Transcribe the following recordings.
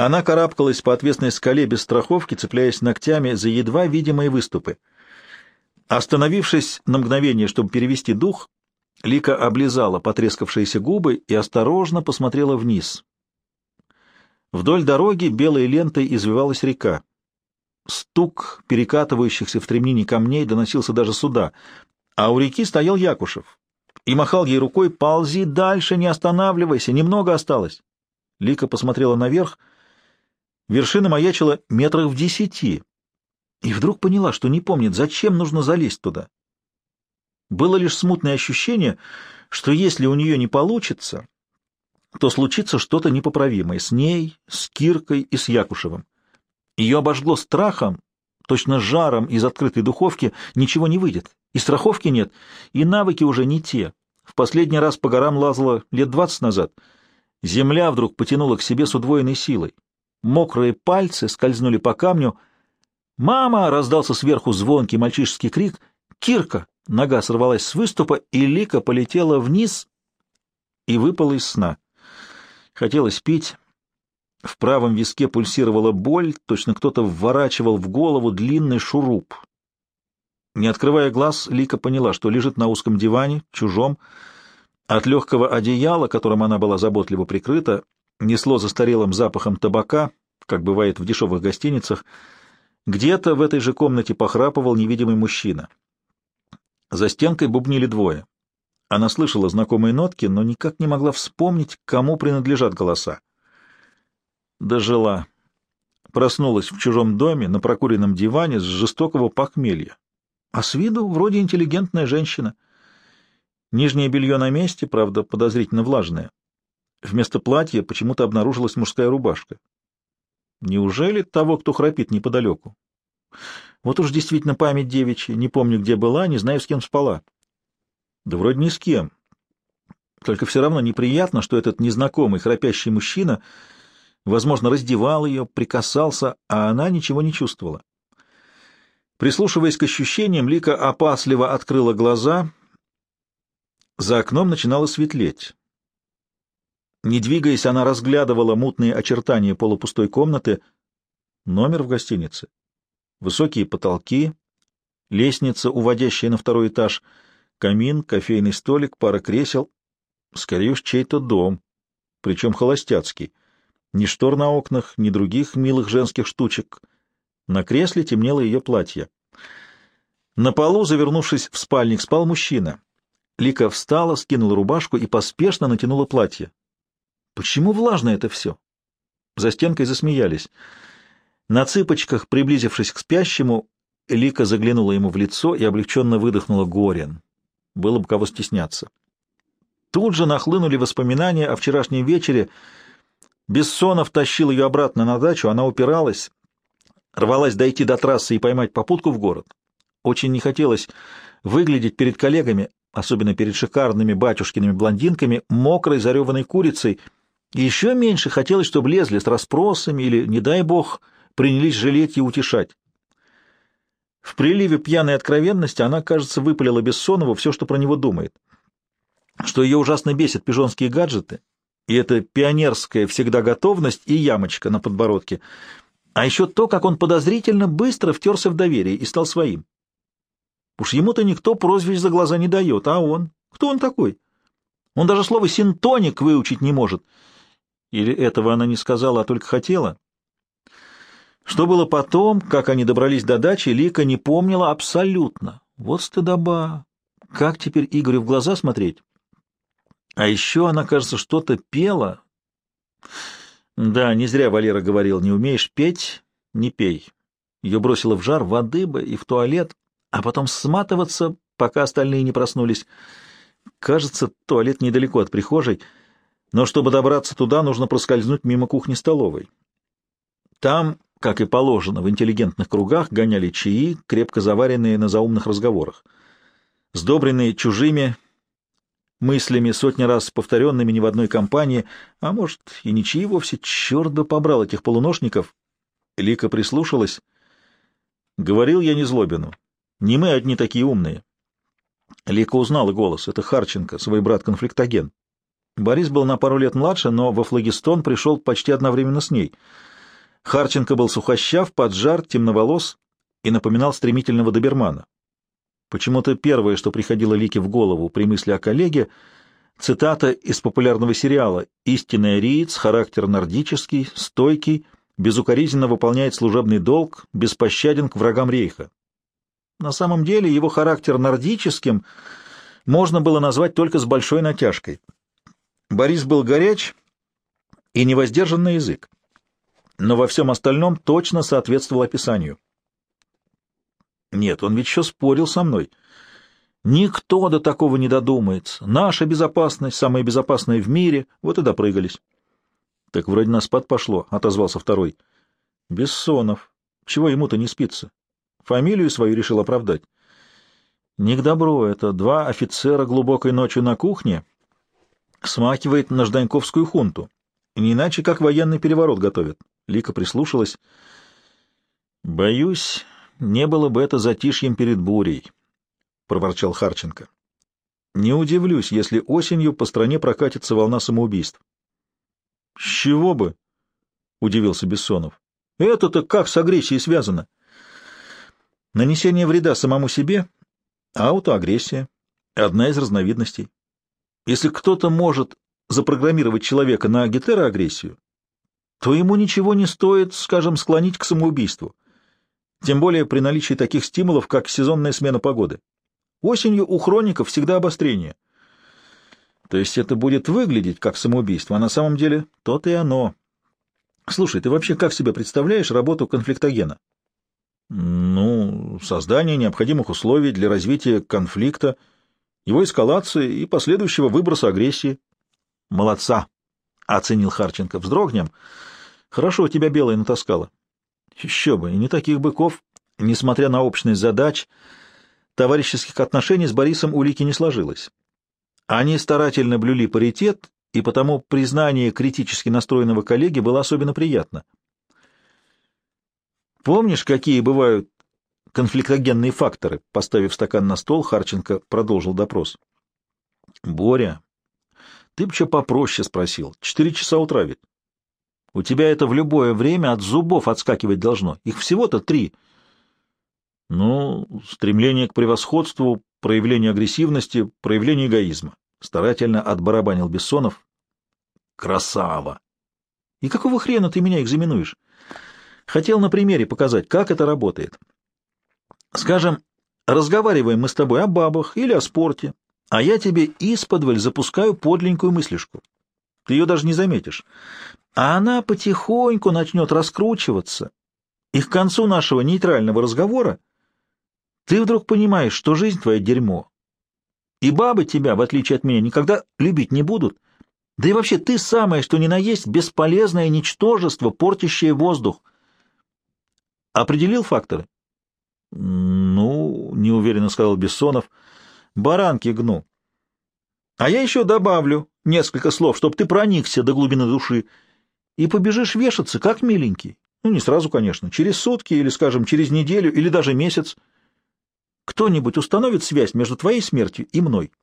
Она карабкалась по отвесной скале без страховки, цепляясь ногтями за едва видимые выступы. Остановившись на мгновение, чтобы перевести дух, Лика облизала потрескавшиеся губы и осторожно посмотрела вниз. Вдоль дороги белой лентой извивалась река. Стук перекатывающихся в стремнине камней доносился даже сюда, а у реки стоял Якушев и махал ей рукой: «Ползи дальше, не останавливайся, немного осталось». Лика посмотрела наверх. Вершина маячила метрах в 10, и вдруг поняла, что не помнит, зачем нужно залезть туда. Было лишь смутное ощущение, что если у нее не получится, то случится что-то непоправимое с ней, с Киркой и с Якушевым. Ее обожгло страхом, точно жаром из открытой духовки. Ничего не выйдет, и страховки нет, и навыки уже не те. В последний раз по горам лазала лет 20 назад. Земля вдруг потянула к себе с удвоенной силой. Мокрые пальцы скользнули по камню. «Мама!» — раздался сверху звонкий мальчишеский крик. «Кирка!» — нога сорвалась с выступа, и Лика полетела вниз и выпала из сна. Хотелось пить. В правом виске пульсировала боль, точно кто-то вворачивал в голову длинный шуруп. Не открывая глаз, Лика поняла, что лежит на узком диване, чужом. От легкого одеяла, которым она была заботливо прикрыта, несло застарелым запахом табака, как бывает в дешевых гостиницах. Где-то в этой же комнате похрапывал невидимый мужчина. За стенкой бубнили двое. Она слышала знакомые нотки, но никак не могла вспомнить, кому принадлежат голоса. Дожила. Проснулась в чужом доме на прокуренном диване с жестокого похмелья. А с виду вроде интеллигентная женщина. Нижнее белье на месте, правда, подозрительно влажное. Вместо платья почему-то обнаружилась мужская рубашка. Неужели того, кто храпит неподалеку? Вот уж действительно память девичья. Не помню, где была, не знаю, с кем спала. Да вроде ни с кем. Только все равно неприятно, что этот незнакомый храпящий мужчина, возможно, раздевал ее, прикасался, а она ничего не чувствовала. Прислушиваясь к ощущениям, Лика опасливо открыла глаза. За окном начинало светлеть. Не двигаясь, она разглядывала мутные очертания полупустой комнаты. Номер в гостинице. Высокие потолки, лестница, уводящая на второй этаж, камин, кофейный столик, пара кресел. Скорее уж, чей-то дом, причем холостяцкий. Ни штор на окнах, ни других милых женских штучек. На кресле темнело ее платье. На полу, завернувшись в спальник, спал мужчина. Лика встала, скинула рубашку и поспешно натянула платье. Почему влажно это все? За стенкой засмеялись. На цыпочках, приблизившись к спящему, Лика заглянула ему в лицо и облегченно выдохнула: Горен. Было бы кого стесняться. Тут же нахлынули воспоминания о вчерашнем вечере. Бессонов тащил ее обратно на дачу, она упиралась, рвалась дойти до трассы и поймать попутку в город. Очень не хотелось выглядеть перед коллегами, особенно перед шикарными батюшкиными блондинками, мокрой зареванной курицей. И еще меньше хотелось, чтобы лезли с расспросами или, не дай бог, принялись жалеть и утешать. В приливе пьяной откровенности она, кажется, выпалила Бессонову все, что про него думает. Что ее ужасно бесит пижонские гаджеты, и это пионерская всегда готовность и ямочка на подбородке, а еще то, как он подозрительно быстро втерся в доверие и стал своим. Уж ему-то никто прозвищ за глаза не дает, а он? Кто он такой? Он даже слово «синтоник» выучить не может. Или этого она не сказала, а только хотела? Что было потом, как они добрались до дачи, Лика не помнила абсолютно. Вот стыдоба! Как теперь Игорю в глаза смотреть? А еще она, кажется, что-то пела. Да, не зря Валера говорил: не умеешь петь — не пей. Ее бросило в жар, воды бы и в туалет, а потом сматываться, пока остальные не проснулись. Кажется, туалет недалеко от прихожей, но чтобы добраться туда, нужно проскользнуть мимо кухни-столовой. Там, как и положено, в интеллигентных кругах гоняли чаи, крепко заваренные на заумных разговорах. Сдобренные чужими мыслями, сотни раз повторенными не в одной компании, а может, и не чаи вовсе, черт бы побрал этих полуношников. Лика прислушалась. Говорил я Незлобину: не мы одни такие умные. Лика узнала голос. Это Харченко, свой брат-конфликтоген. Борис был на пару лет младше, но во флагистон пришел почти одновременно с ней. Харченко был сухощав, поджар, темноволос и напоминал стремительного добермана. Почему-то первое, что приходило Лике в голову при мысли о коллеге, цитата из популярного сериала «Истинный ариец, характер нордический, стойкий, безукоризненно выполняет служебный долг, беспощаден к врагам рейха». На самом деле его характер нордическим можно было назвать только с большой натяжкой. Борис был горяч и невоздержан на язык, но во всем остальном точно соответствовал описанию. Нет, он ведь еще спорил со мной. Никто до такого не додумается. Наша безопасность, самая безопасная в мире, вот и допрыгались. Так вроде на спад пошло, — отозвался второй. Бессонов. Чего ему-то не спится? Фамилию свою решил оправдать. Не к добру это. 2 офицера глубокой ночью на кухне смахивает на жданьковскую хунту. Не иначе, как военный переворот готовят. Лика прислушалась. Боюсь, не было бы это затишьем перед бурей, — проворчал Харченко. Не удивлюсь, если осенью по стране прокатится волна самоубийств. — С чего бы? — удивился Бессонов. — Это-то как с агрессией связано? Нанесение вреда самому себе — аутоагрессия, одна из разновидностей. Если кто-то может запрограммировать человека на гетероагрессию, то ему ничего не стоит, скажем, склонить к самоубийству. Тем более при наличии таких стимулов, как сезонная смена погоды. Осенью у хроников всегда обострение. То есть это будет выглядеть как самоубийство, а на самом деле то-то и оно. Слушай, ты вообще как себе представляешь работу конфликтогена? Ну, создание необходимых условий для развития конфликта, его эскалации и последующего выброса агрессии. Молодца, — оценил Харченко. Вздрогнем. Хорошо тебя белая натаскала. Еще бы, и не таких быков, несмотря на общность задач, товарищеских отношений с Борисом у Лики не сложилось. Они старательно блюли паритет, и потому признание критически настроенного коллеги было особенно приятно. Помнишь, какие бывают конфликтогенные факторы? Поставив стакан на стол, Харченко продолжил допрос. Боря, ты б что попроще спросил. 4 часа утра ведь. У тебя это в любое время от зубов отскакивать должно. Их всего-то 3. Ну, стремление к превосходству, проявление агрессивности, проявление эгоизма. Старательно отбарабанил Бессонов. Красава! И какого хрена ты меня экзаменуешь? Хотел на примере показать, как это работает. Скажем, разговариваем мы с тобой о бабах или о спорте, а я тебе исподволь запускаю подленькую мыслишку. Ты ее даже не заметишь. А она потихоньку начнет раскручиваться, и к концу нашего нейтрального разговора ты вдруг понимаешь, что жизнь твоя дерьмо, и бабы тебя, в отличие от меня, никогда любить не будут, да и вообще ты самое, что ни на есть, бесполезное ничтожество, портящее воздух. Определил факторы? — Ну, — неуверенно сказал Бессонов, — баранки гну. А я еще добавлю несколько слов, чтоб ты проникся до глубины души, и побежишь вешаться, как миленький. Ну, не сразу, конечно, через сутки или, скажем, через неделю или даже месяц. Кто-нибудь установит связь между твоей смертью и мной.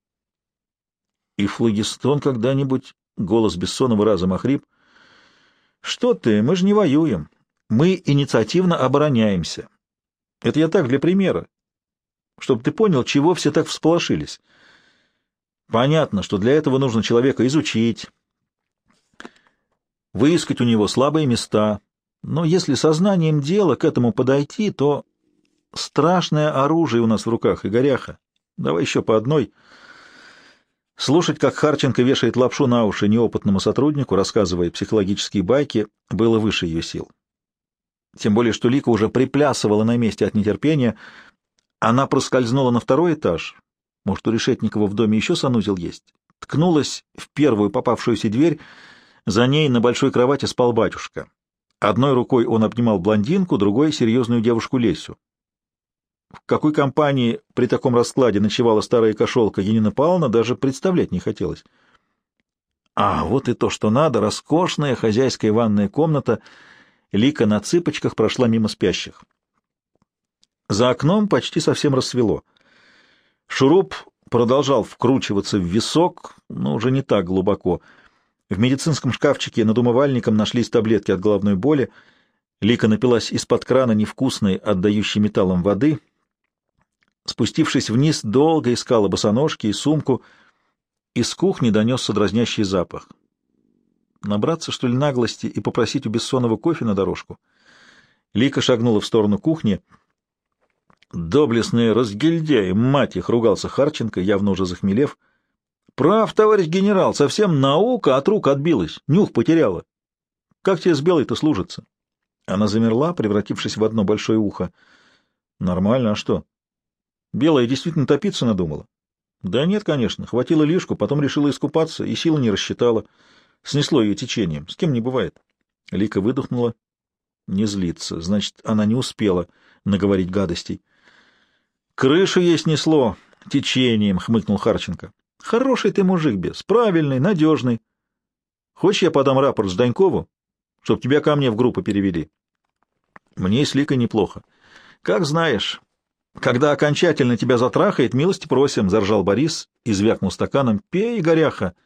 И флагистон когда-нибудь... Голос Бессонова разом охрип. Что ты, мы же не воюем. Мы инициативно обороняемся. Это я так для примера. Чтобы ты понял, чего все так всполошились. Понятно, что для этого нужно человека изучить, выискать у него слабые места. Но если сознанием дела к этому подойти, то страшное оружие у нас в руках, Игоряха. Давай еще по одной. Слушать, как Харченко вешает лапшу на уши неопытному сотруднику, рассказывая психологические байки, было выше ее сил. Тем более, что Лика уже приплясывала на месте от нетерпения. Она проскользнула на 2-й этаж. Может, у Решетникова в доме еще санузел есть? Ткнулась в первую попавшуюся дверь. За ней на большой кровати спал батюшка. Одной рукой он обнимал блондинку, другой — серьезную девушку Лесю. В какой компании при таком раскладе ночевала старая кошелка Янина Павловна, даже представлять не хотелось. А вот и то, что надо, роскошная хозяйская ванная комната. Лика на цыпочках прошла мимо спящих. За окном почти совсем рассвело. Шуруп продолжал вкручиваться в висок, но уже не так глубоко. В медицинском шкафчике над умывальником нашлись таблетки от головной боли. Лика напилась из-под крана невкусной, отдающей металлом воды. Спустившись вниз, долго искала босоножки и сумку. Из кухни донесся дразнящий запах. Набраться, что ли, наглости и попросить у Бессонова кофе на дорожку? Лика шагнула в сторону кухни. «Доблестные разгильдяи, мать их!» — ругался Харченко, явно уже захмелев. «Прав, товарищ генерал, совсем наука от рук отбилась, нюх потеряла. Как тебе с белой-то служится?» Она замерла, превратившись в одно большое ухо. «Нормально, а что? Белая действительно топиться надумала?» «Да нет, конечно. Хватило лишку, потом решила искупаться и силы не рассчитала. Снесло ее течением. С кем не бывает». Лика выдохнула. Не злится. Значит, она не успела наговорить гадостей. «Крышу ей снесло течением», — хмыкнул Харченко. «Хороший ты мужик, Бес. Правильный, надежный. Хочешь, я подам рапорт Жданькову, чтоб тебя ко мне в группу перевели?» «Мне и с Ликой неплохо. Как знаешь. Когда окончательно тебя затрахает, милости просим», — заржал Борис и звякнул стаканом. «Пей, горяха».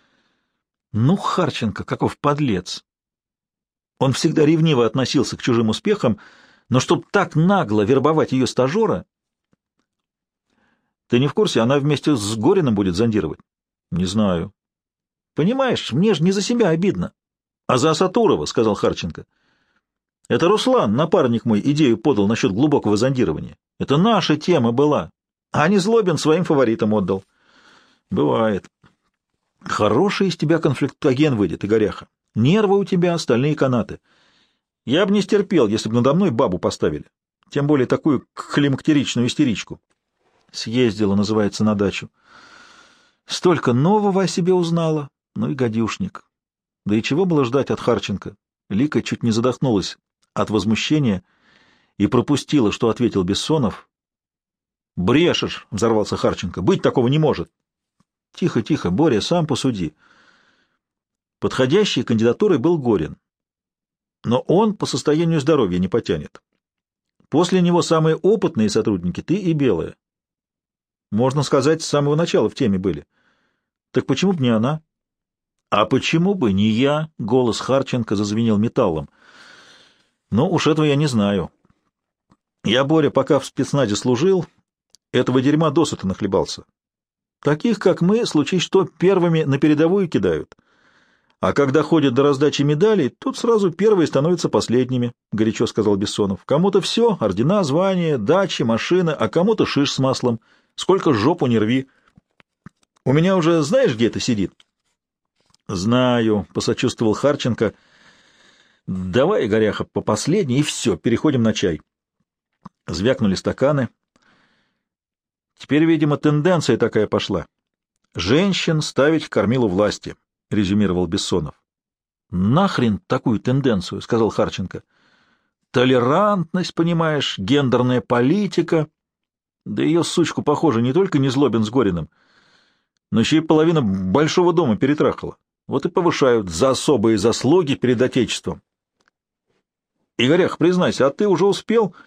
Ну, Харченко, каков подлец! Он всегда ревниво относился к чужим успехам, но чтоб так нагло вербовать ее стажера... Ты не в курсе, она вместе с Гориным будет зондировать? Не знаю. Понимаешь, мне же не за себя обидно, а за Асатурова, — сказал Харченко. Это Руслан, напарник мой, идею подал насчет глубокого зондирования. Это наша тема была, а не Злобин своим фаворитам отдал. Бывает. Хороший из тебя конфликтоген выйдет, Игоряха. Нервы у тебя, остальные канаты. Я бы не стерпел, если бы надо мной бабу поставили. Тем более такую климактеричную истеричку. Съездила, называется, на дачу. Столько нового о себе узнала. Ну и гадюшник. Да и чего было ждать от Харченко? Лика чуть не задохнулась от возмущения и пропустила, что ответил Бессонов. «Брешешь!» — взорвался Харченко. «Быть такого не может!» «Тихо, тихо, Боря, сам посуди». Подходящей кандидатурой был Горин. Но он по состоянию здоровья не потянет. После него самые опытные сотрудники — ты и Белая. Можно сказать, с самого начала в теме были. Так почему бы не она? А почему бы не я? Голос Харченко зазвенел металлом. Ну, уж этого я не знаю. Я, Боря, пока в спецназе служил, этого дерьма досыта нахлебался. Таких, как мы, случись что, первыми на передовую кидают. А когда ходят до раздачи медалей, тут сразу первые становятся последними, — горячо сказал Бессонов. Кому-то все — ордена, звания, дачи, машины, а кому-то шиш с маслом. Сколько жопу не рви. У меня уже знаешь, где это сидит? — Знаю, — посочувствовал Харченко. — Давай, Горяха, по последней, и все, переходим на чай. Звякнули стаканы. Теперь, видимо, тенденция такая пошла. Женщин ставить в кормилу власти, — резюмировал Бессонов. — Нахрен такую тенденцию, — сказал Харченко. — Толерантность, понимаешь, гендерная политика. Да ее, сучку, похоже, не только не Злобин с Гориным, но еще и половина Большого дома перетрахала. Вот и повышают за особые заслуги перед Отечеством. Игорях, признайся, а ты уже успел?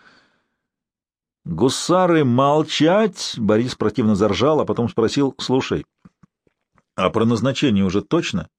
Гусары, молчать! Борис противно заржал, а потом спросил: слушай, а про назначение уже точно?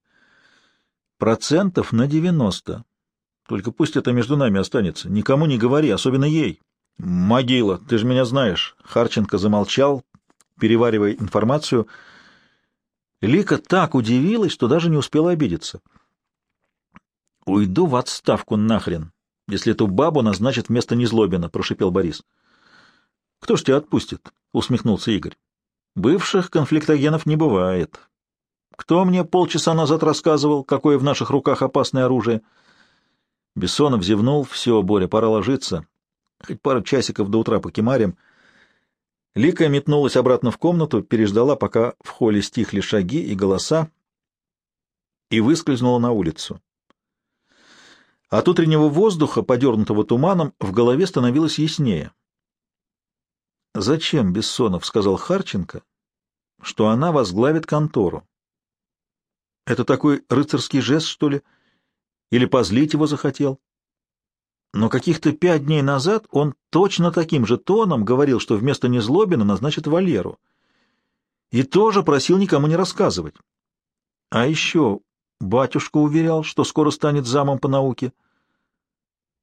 90%. Только пусть это между нами останется. Никому не говори, особенно ей. Могила, ты же меня знаешь. Харченко замолчал, переваривая информацию. Лика так удивилась, что даже не успела обидеться. «Уйду в отставку нахрен, если эту бабу назначат вместо Незлобина», — прошипел Борис. «Кто ж тебя отпустит?» — усмехнулся Игорь. «Бывших конфликтогенов не бывает. Кто мне полчаса назад рассказывал, какое в наших руках опасное оружие?» Бессонов зевнул. «Все, Боря, пора ложиться. Хоть пару часиков до утра покемарим». Лика метнулась обратно в комнату, переждала, пока в холле стихли шаги и голоса, и выскользнула на улицу. От утреннего воздуха, подернутого туманом, в голове становилось яснее. «Зачем, Бессонов, — сказал Харченко, — что она возглавит контору? Это такой рыцарский жест, что ли? Или позлить его захотел? Но каких-то 5 дней назад он точно таким же тоном говорил, что вместо Незлобина назначит Валеру. И тоже просил никому не рассказывать. А еще батюшка уверял, что скоро станет замом по науке.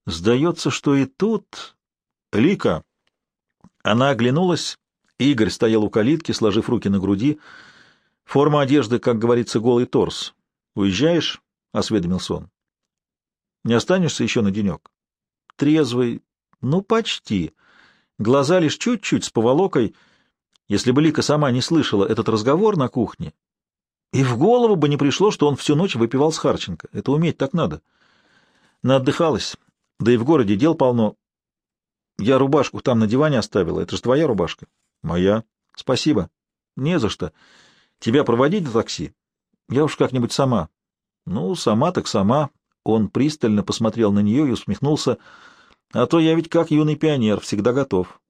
Сдается, что и тут... Лика! Она оглянулась. Игорь стоял у калитки, сложив руки на груди. Форма одежды, как говорится, голый торс. «Уезжаешь?» — осведомился он. «Не останешься еще на денек?» Трезвый. Ну, почти. Глаза лишь чуть-чуть с поволокой. Если бы Лика сама не слышала этот разговор на кухне, и в голову бы не пришло, что он всю ночь выпивал с Харченко. Это уметь так надо. Наотдыхалась. Да и в городе дел полно. Я рубашку там на диване оставила. Это же твоя рубашка? Моя. Спасибо. Не за что. Тебя проводить до такси? Я уж как-нибудь сама. Ну, сама так сама. Он пристально посмотрел на нее и усмехнулся. А то я ведь как юный пионер, всегда готов.